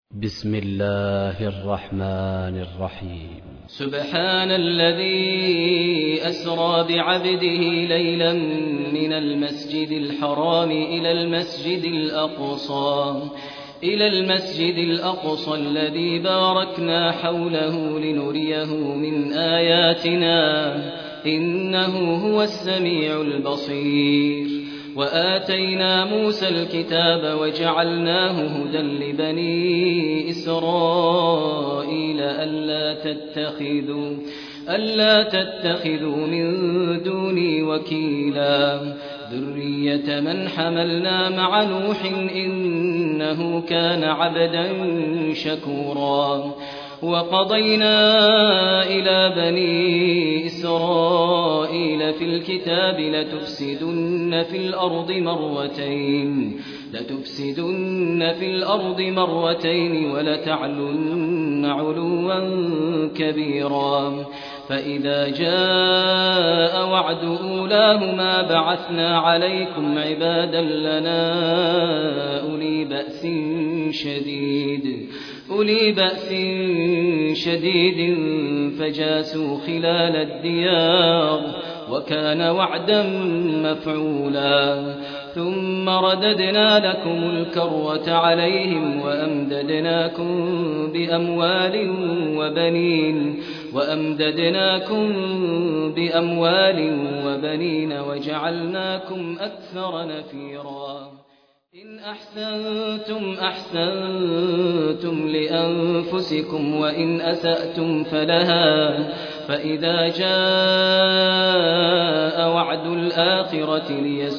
بسم الله الرحمن الرحيم. سبحان الذي أسرى بعبده ليلا من المسجد الحرام إلى المسجد الأقصى الذي باركنا حوله لنريه من آياتنا إنه هو السميع البصير. وآتينا موسى الكتاب وجعلناه هدى لبني إسرائيل ألا تتخذوا من دوني وكيلا ذرية من حملنا مع نوح إنه كان عبدا شكورا. وقضينا إلى بني إسرائيل في الكتاب لتفسدن في الأرض مرتين ولتعلن علوا كبيرا. فإذا جاء وعد أولاهما بعثنا عليكم عبادا لنا أولي بأس شديد فجاسوا خلال الديار وكان وعدا مفعولا. ثم رددنا لكم الكرة عليهم وأمددناكم بأموال وبنين وجعلناكم أكثر نفيرا. إن أحسنتم لأنفسكم وإن أسأتم فلها. فإذا جاء وعد الآخرة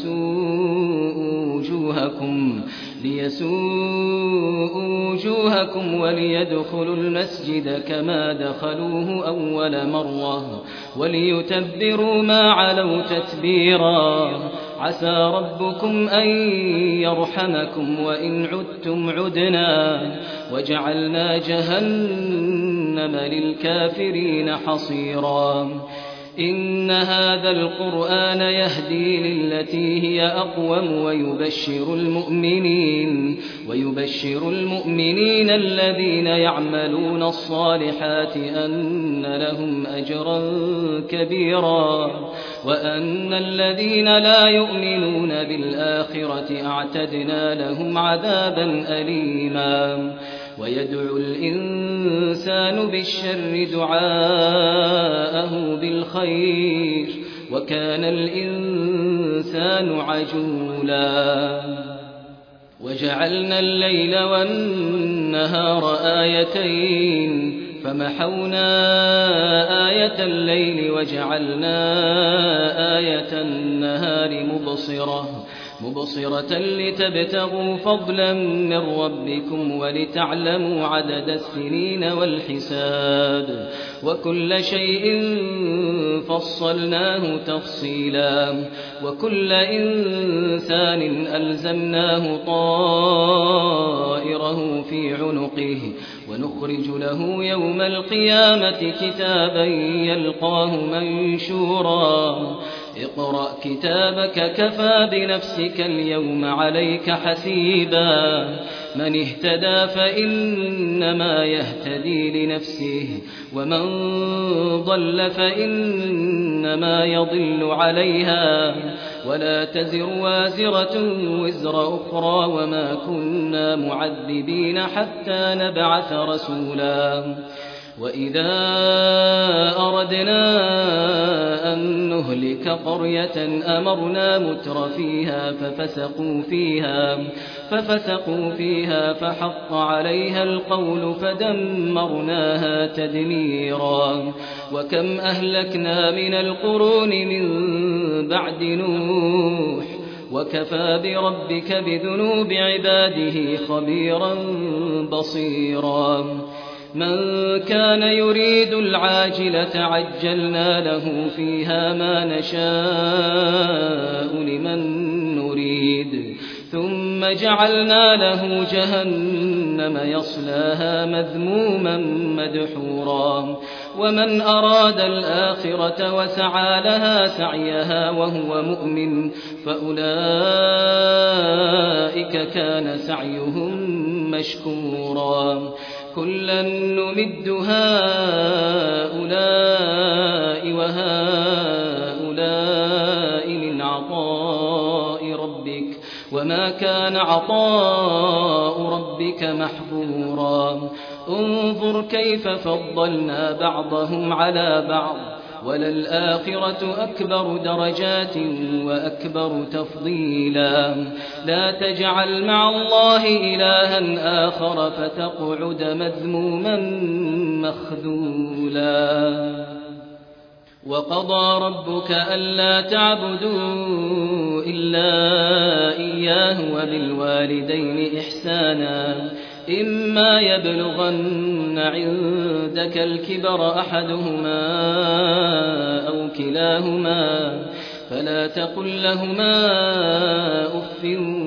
ليسوءوا وجوهكم وليدخلوا المسجد كما دخلوه أول مرة وليتبروا ما علوا تتبيرا. عسى ربكم أن يرحمكم وإن عدتم عدنا وجعلنا جهنم للكافرين حصيرا. إن هذا القرآن يهدي للتي هي أقوم ويبشر المؤمنين الذين يعملون الصالحات أن لهم أجرا كبيرا وأن الذين لا يؤمنون بالآخرة أعتدنا لهم عذابا أليما. ويدعو الإنسان بالشر دعاءه بالخير وكان الإنسان عجولا. وجعلنا الليل والنهار آيتين فمحونا آية الليل وجعلنا آية النهار مبصرة لتبتغوا فضلا من ربكم ولتعلموا عدد السنين والحساب وكل شيء فصلناه تفصيلا. وكل إنسان ألزمناه طائره في عنقه ونخرج له يوم القيامة كتابا يلقاه منشورا. اقرأ كتابك كفى بنفسك اليوم عليك حسيبا. من اهتدى فإنما يهتدي لنفسه ومن ضل فإنما يضل عليها ولا تزر وازرة وزر أخرى وما كنا معذبين حتى نبعث رسولا. وإذا أردنا أن نهلك قرية أمرنا متر فيها ففسقوا فيها فحق عليها القول فدمرناها تدميرا. وكم أهلكنا من القرون من بعد نوح وكفى بربك بذنوب عباده خبيرا بصيرا. من كان يريد العاجلة عجلنا له فيها ما نشاء لمن نريد ثم جعلنا له جهنم يصلاها مذموما مدحورا. ومن أراد الآخرة وسعى لها سعيها وهو مؤمن فأولئك كان سعيهم مشكورا كلا نمد هؤلاء وهؤلاء من عطاء ربك وما كان عطاء ربك محظورا انظر كيف فضلنا بعضهم على بعض وللآخرة أكبر درجات وأكبر تفضيلا لا تجعل مع الله إلها آخر فتقعد مذموما مخذولا وقضى ربك ألا تعبدوا إلا إياه وبالوالدين إحسانا إما يبلغن عندك الكبر أحدهما أو كلاهما فلا تقل لهما أف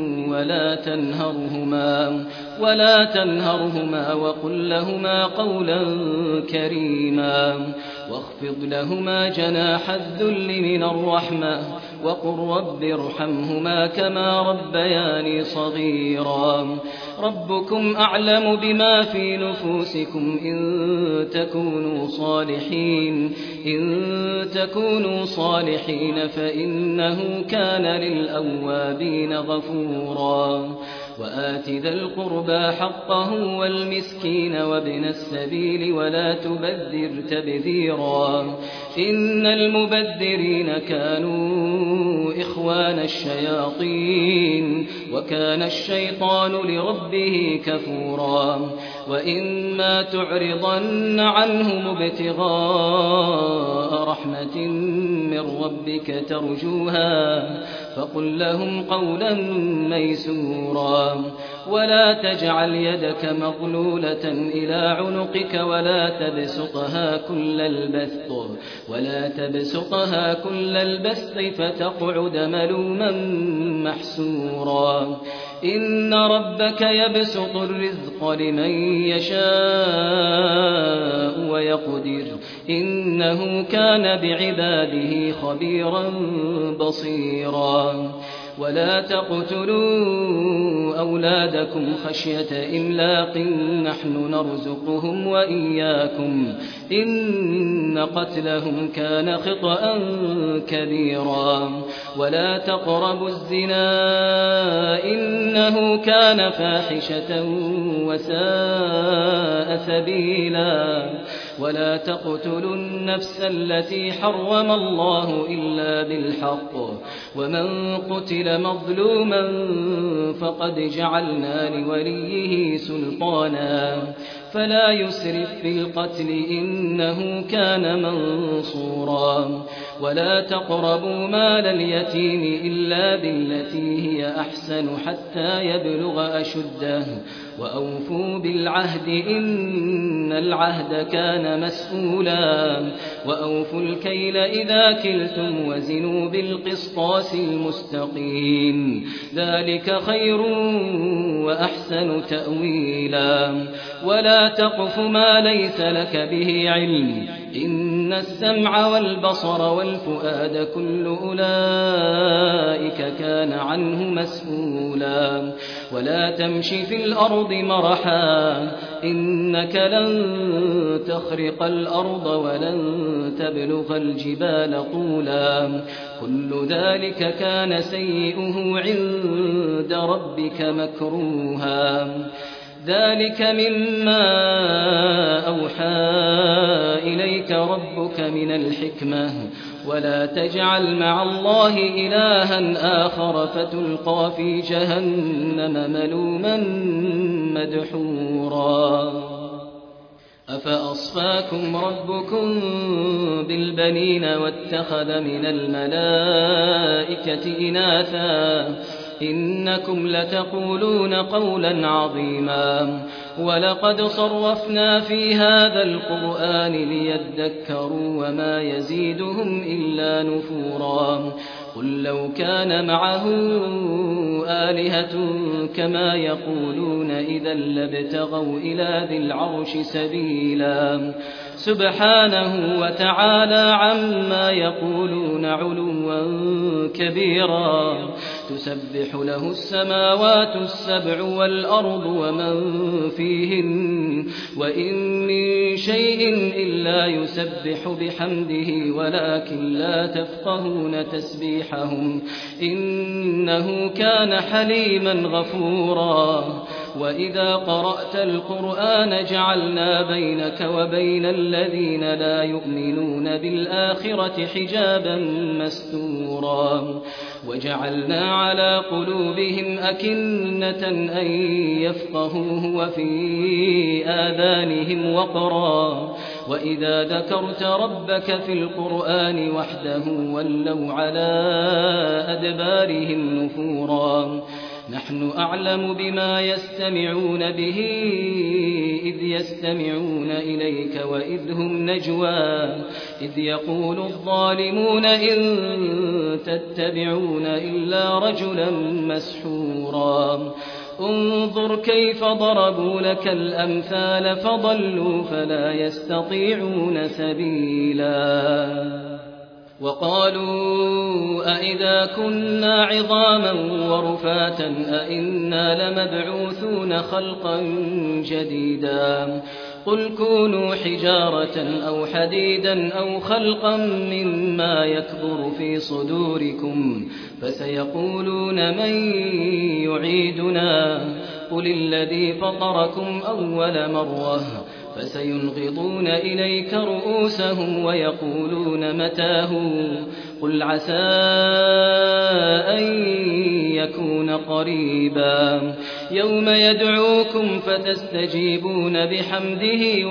ولا تنهرهما وقل لهما قولا كريما واخفض لهما جناح الذل من الرحمة وقل رب ارحمهما كما ربياني صغيرا ربكم أعلم بما في نفوسكم إن تكونوا صالحين فإنه كان للأوابين غفورا وآت ذا القربى حقه والمسكين وابن السبيل ولا تبذر تبذيرا إن المبذرين كانوا إخوان الشياطين وكان الشيطان لربه كفورا وإما تعرضن عنهم ابتغاء رحمة من ربك ترجوها فقل لهم قولا ميسورا ولا تجعل يدك مغلولة إلى عنقك ولا تبسطها كل البسط فتقعد ملوما محسورا إن ربك يبسط الرزق لمن يشاء ويقدر إنه كان بعباده خبيرا بصيرا ولا تقتلوا أولادكم خشية إملاق نحن نرزقهم وإياكم إن قتلهم كان خطأ كبيرا ولا تقربوا الزنا إنه كان فاحشة وساء سبيلا ولا تقتلوا النفس التي حرم الله إلا بالحق ومن قتل مظلوما فقد جعلنا لوليه سلطانا فلا يسرف في القتل إنه كان منصورا ولا تقربوا مال اليتيم إلا بالتي هي أحسن حتى يبلغ أشده وأوفوا بالعهد إن العهد كان مسؤولا وأوفوا الكيل إذا كلتم وزنوا بالقسطاس المستقيم ذلك خير وأحسن تأويلا ولا تقف ما ليس لك به علم إن السمع والبصر والفؤاد كل أولئك كان عنه مسؤولا ولا تمش في الأرض مرحا إنك لن تخرق الأرض ولن تبلغ الجبال طولا كل ذلك كان سيئه عند ربك مكروها ذلك مما أوحى إليك ربك من الحكمة ولا تجعل مع الله إلها آخر فتلقى في جهنم ملوما مدحورا أفأصفاكم ربكم بالبنين واتخذ من الملائكة إناثا إنكم لتقولون قولا عظيما ولقد صرفنا في هذا القرآن ليذكروا وما يزيدهم إلا نفورا قل لو كان معه آلهة كما يقولون إذا لابتغوا إلى ذي العرش سبيلا سبحانه وتعالى عما يقولون علوا كبيرا تسبح له السماوات السبع والأرض ومن فيهن وإن من شيء إلا يسبح بحمده ولكن لا تفقهون تسبيحهم إنه كان حليما غفورا وإذا قرأت القرآن جعلنا بينك وبين الذين لا يؤمنون بالآخرة حجابا مستورا وجعلنا على قلوبهم أكنة أن يفقهوه وفي آذانهم وقرا وإذا ذكرت ربك في القرآن وحده ولوا على أدبارهم نفورا نحن أعلم بما يستمعون به إذ يستمعون إليك وإذ هم نجوى إذ يقول الظالمون إن تتبعون إلا رجلا مسحورا انظر كيف ضربوا لك الأمثال فضلوا فلا يستطيعون سبيلا وقالوا أئذا كنا عظاما ورفاتا أئنا لمبعوثون خلقا جديدا قل كونوا حجارة أو حديدا أو خلقا مما يكبر في صدوركم فسيقولون من يعيدنا قل الذي فطركم أول مرة فسينغضون إليك رؤوسهم ويقولون متاه قل عسى أن يكون قريبا يوم يدعوكم فتستجيبون بحمده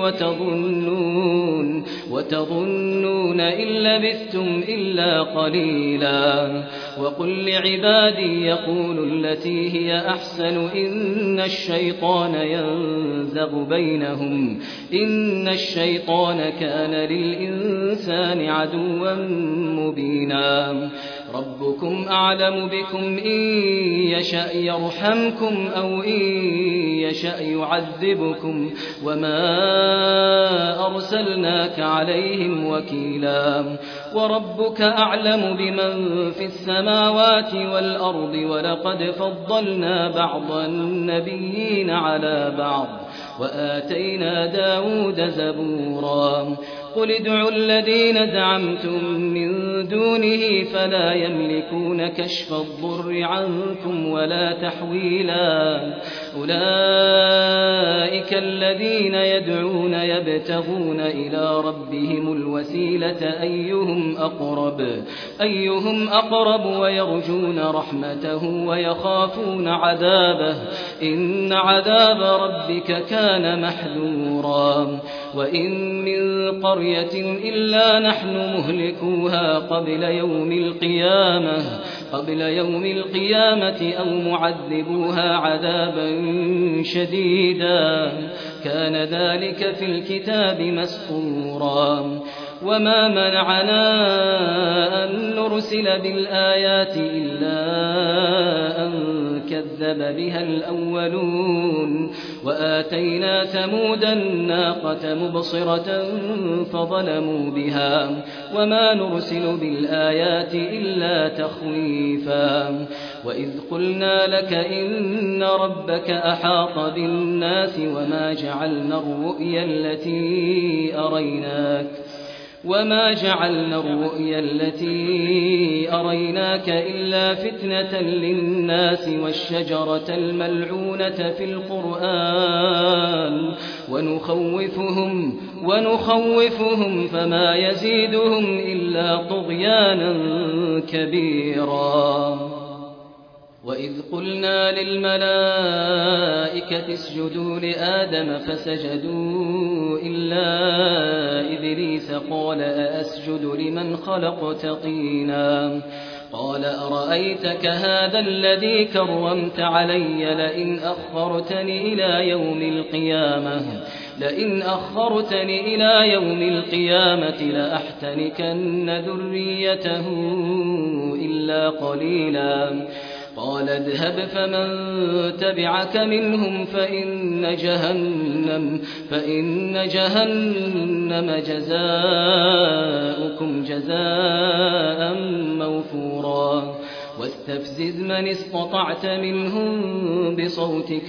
وتظنون إن لبثتم إلا قليلا وقل لعبادي يقولوا التي هي أحسن إن الشيطان ينزغ بينهم إن الشيطان كان للإنسان عدوا مبينا ربكم أعلم بكم إن يشأ يرحمكم أو إن يشأ يعذبكم وما أرسلناك عليهم وكيلا وربك أعلم بمن في السماوات والأرض ولقد فضلنا بعض النبيين على بعض وآتينا داود زبورا قل ادعوا الذين زعمتم من دونه فلا يملكون كشف الضر عنكم ولا تحويلا أولئك الذين يدعون يبتغون إلى ربهم الوسيلة أيهم أقرب ويرجون رحمته ويخافون عذابه إن عذاب ربك كان محذورا وإن من قرية إلا نحن مهلكوها قبل يوم القيامة أو معذبوها عذابا شديدا كان ذلك في الكتاب مسطورا وما منعنا أن نرسل بالآيات إلا أن كذب بها الأولون وآتينا ثمود الناقة مبصرة فظلموا بها وما نرسل بالآيات إلا تخويفا وإذ قلنا لك إن ربك أحاط بالناس وما جعلنا الرؤيا التي أريناك إلا فتنة للناس والشجرة الملعونة في القرآن ونخوفهم فما يزيدهم إلا طغيانا كبيرا وإذ قلنا للملائكة اسجدوا لآدم فسجدوا إلا إبليس قال أأسجد لمن خلقت طينا قال أرأيتك هذا الذي كرمت علي لئن أخرتني إلى يوم القيامة لأحتنكن ذريته إلا إلا قليلا قال اذهب فمن تبعك منهم فإن جهنم جزاؤكم جزاء موفورا واستفزز من استطعت منهم بصوتك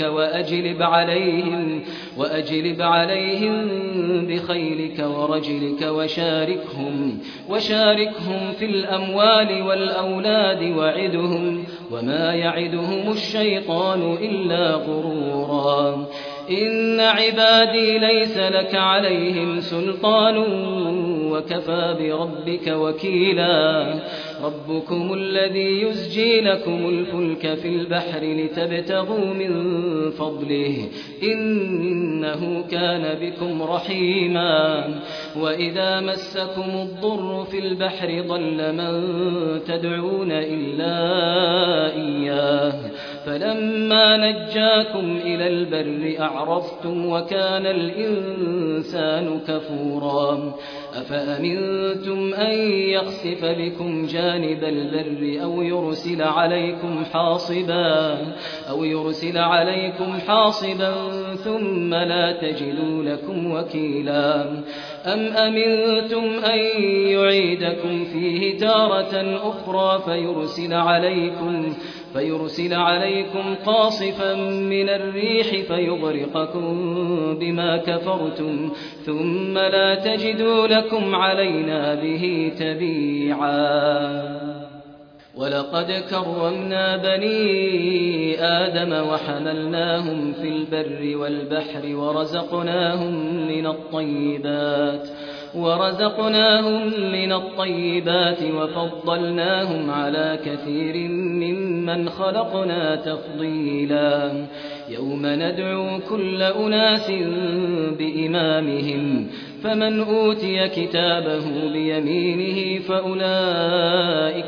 وأجلب عليهم بخيلك ورجلك وشاركهم في الأموال والأولاد وعدهم وما يعدهم الشيطان إلا غرورا إن عبادي ليس لك عليهم سلطان وكفى بربك وكيلا ربكم الذي يزجي لكم الفلك في البحر لتبتغوا من فضله إنه كان بكم رحيما وإذا مسكم الضر في البحر ضل من تدعون إلا إياه فلما نجاكم إلى البر أعرضتم وكان الإنسان كفورا أفأمنتم أن يخسف بكم جانب البر أو يرسل عليكم حاصبا ثم لا تجدوا لكم وكيلا أم أمنتم أن يعيدكم فيه تارة أخرى فيرسل عليكم قاصفا من الريح فيغرقكم بما كفرتم ثم لا تجدوا لكم علينا به تبيعا ولقد كرمنا بني آدم وحملناهم في البر والبحر ورزقناهم من الطيبات وفضلناهم على كثير ممن خلقنا تفضيلا يوم ندعو كل أناس بإمامهم فمن أوتي كتابه بيمينه فأولئك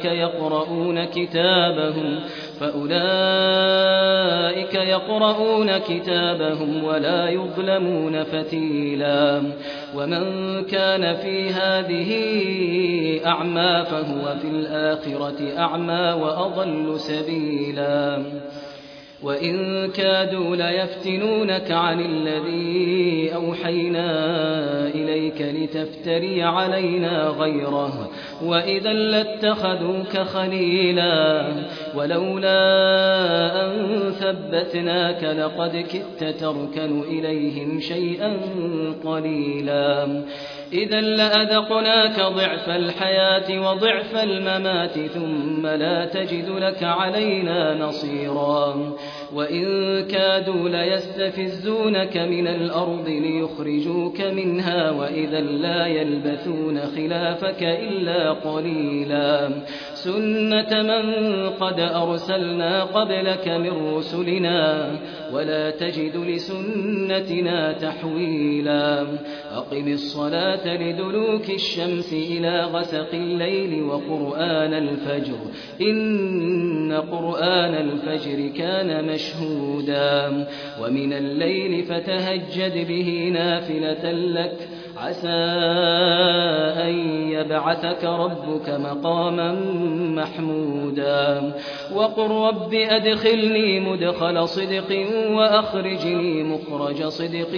يقرؤون كتابهم ولا يظلمون فتيلا ومن كان في هذه أعمى فهو في الآخرة أعمى وأضل سبيلا وإن كادوا ليفتنونك عن الذي أوحينا إليك لتفتري علينا غيره وإذا لاتخذوك خليلا ولولا أن ثبتناك لقد كدت تركن إليهم شيئا قليلا إذا لأذقناك ضعف الحياة وضعف الممات ثم لا تجد لك علينا نصيرا وإن كادوا ليستفزونك من الأرض ليخرجوك منها وإذا لا يلبثون خلافك إلا قليلا سنة من قد أرسلنا قبلك من رسلنا ولا تجد لسنتنا تحويلا أقم الصلاة لدلوك الشمس إلى غسق الليل وقرآن الفجر إن قرآن الفجر كان مشهودا ومن الليل فتهجد به نافلة لك عسى أن يبعثك ربك مقاما محمودا وقل رب أدخلني مدخل صدق وأخرجني مخرج صدق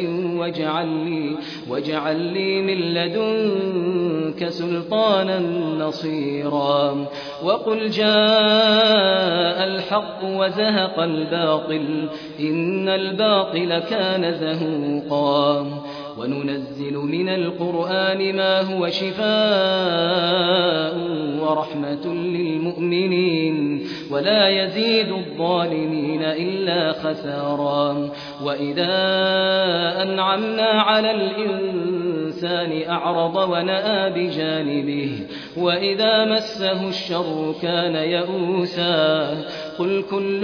واجعل لي من لدنك سلطانا نصيرا وقل جاء الحق وزهق الباطل إن الباطل كان زهوقا وننزل من القرآن ما هو شفاء ورحمة للمؤمنين ولا يزيد الظالمين إلا خسارا وإذا أنعمنا على الإنسان أعرض ونأى بجانبه وإذا مسه الشر كان يئوسا قل كل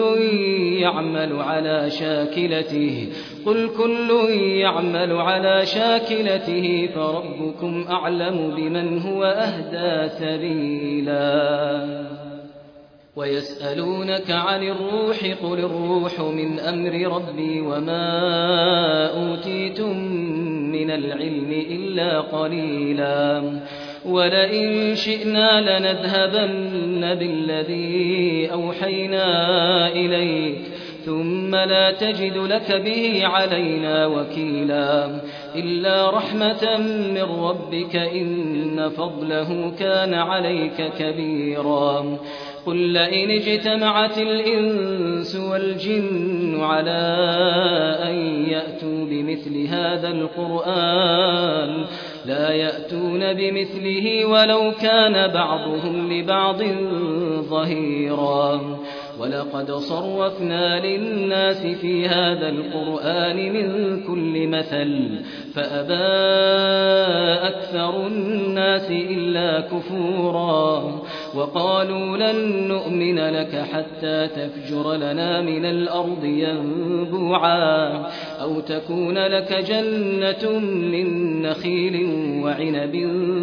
يعمل على شاكلته فربكم أعلم بمن هو أهدى سبيلا ويسألونك عن الروح قل الروح من أمر ربي وما أوتيتم من العلم إلا قليلا ولئن شئنا لنذهبن بالذي أوحينا إليك ثم لا تجد لك به علينا وكيلا إلا رحمة من ربك إن فضله كان عليك كبيرا قل لئن اجتمعت الإنس والجن على أن يأتوا بمثل هذا القرآن لا يأتون بمثله ولو كان بعضهم لبعض ظهيرا ولقد صرفنا للناس في هذا القرآن من كل مثل فأبى أكثر الناس إلا كفورا وقالوا لن نؤمن لك حتى تفجر لنا من الأرض ينبوعا أو تكون لك جنة من نخيل وعنب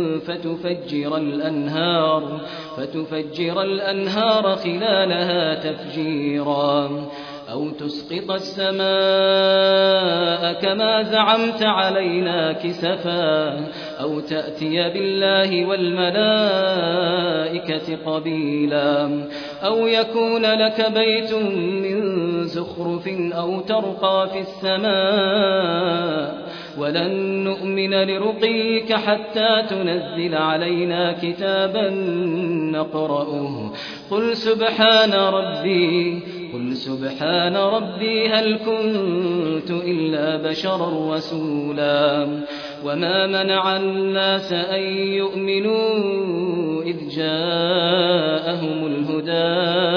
فتفجر الأنهار خلالها تفجيرا أو تسقط السماء كما زعمت علينا كسفا أو تأتي بالله والملائكة قبيلا أو يكون لك بيت من زخرف أو ترقى في السماء ولن نؤمن لرقيك حتى تنزل علينا كتابا نقرأه قل سبحان ربي هل كنت إلا بشرا رسولا وما منع الناس أن يؤمنوا إذ جاءهم الهدى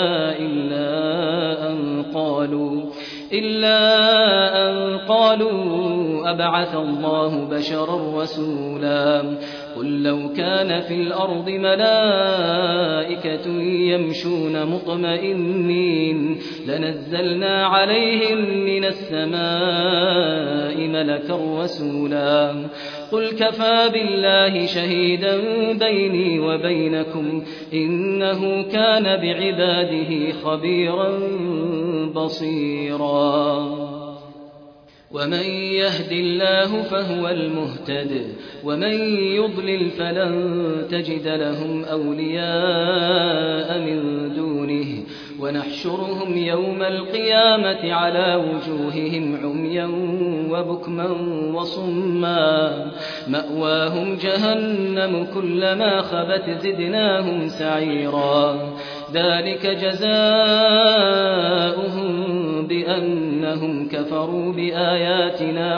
إلا أن قالوا أبعث الله بشرا رسولا قل لو كان في الأرض ملائكة يمشون مطمئنين لنزلنا عليهم من السماء ملكا رسولا قل كفى بالله شهيدا بيني وبينكم إنه كان بعباده خبيرا بصيرا ومن يهد الله فهو المهتد ومن يضلل فلن تجد لهم أولياء من دونه ونحشرهم يوم القيامة على وجوههم عميا وبكما وصما مأواهم جهنم كلما خبت زدناهم سعيرا ذلك جزاؤهم بأنهم كفروا بآياتنا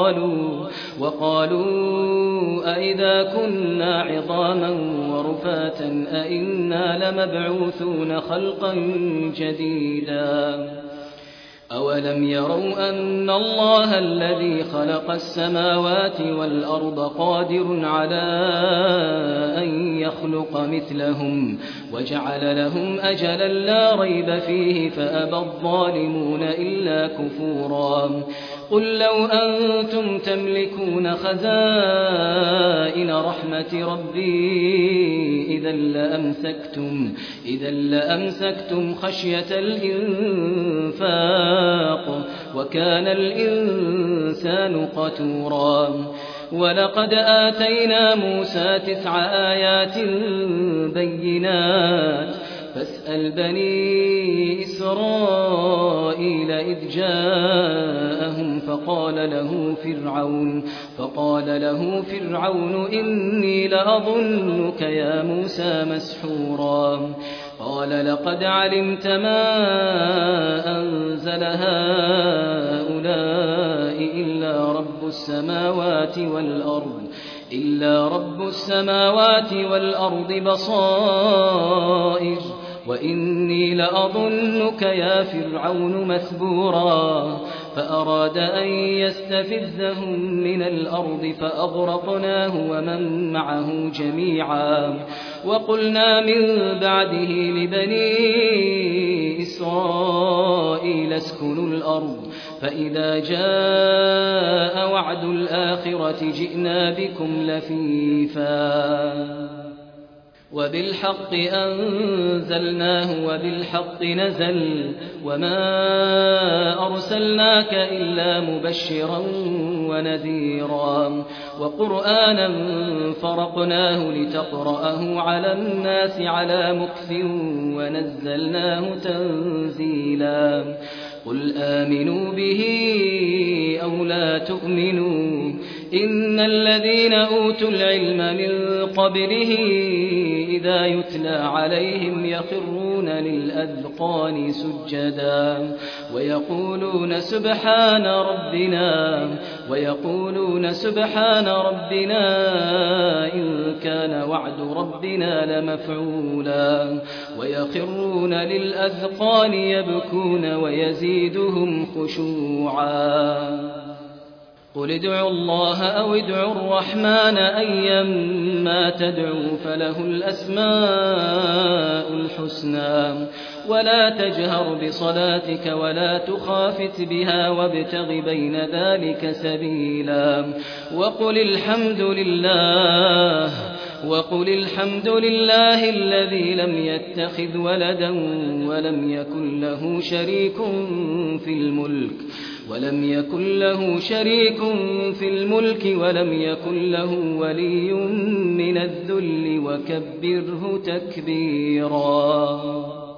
وقالوا أئذا كنا عظاما ورفاتا أئنا لمبعوثون خلقا جديدا أولم يروا أن الله الذي خلق السماوات والأرض قادر على أن يخلق مثلهم وجعل لهم أجلا لا ريب فيه فأبى الظالمون إلا كفورا قل لو أنتم تملكون خزائن رحمة ربي إذا لأمسكتم خشية الإنفاق وكان الإنسان قتورا ولقد آتينا موسى 9 آيات بينات فاسأل بني إسرائيل إذ جاءهم فقال له فرعون إني لأظنك يا موسى مسحورا قال لقد علمت ما أنزل هؤلاء إلا رب السماوات والأرض بصائر وإني لأظنك يا فرعون مثبورا فأراد أن يستفزهم من الأرض فأغرقناه ومن معه جميعا وقلنا من بعده لبني إسرائيل اسكنوا الأرض فإذا جاء وعد الآخرة جئنا بكم لفيفا وبالحق أنزلناه وبالحق نزل وما أرسلناك إلا مبشرا ونذيرا وقرآنا فرقناه لتقرأه على الناس على مكث ونزلناه تنزيلا قل آمنوا به أو لا تؤمنوا إن الذين أوتوا العلم من قبله إذا يتلى عليهم يخرون للأذقان سجدا ويقولون سبحان ربنا إن كان وعد ربنا لمفعولا ويخرون للأذقان يبكون ويزيدهم خشوعا قل ادعوا الله أو ادعوا الرحمن أيما تدعوا فله الأسماء الحسنى ولا تجهر بصلاتك ولا تخافت بها وابتغ بين ذلك سبيلا وقل الحمد لله الذي لم يتخذ ولدا ولم يكن له شريك في الملك ولم يكن له ولي من الذل وكبره تكبيرا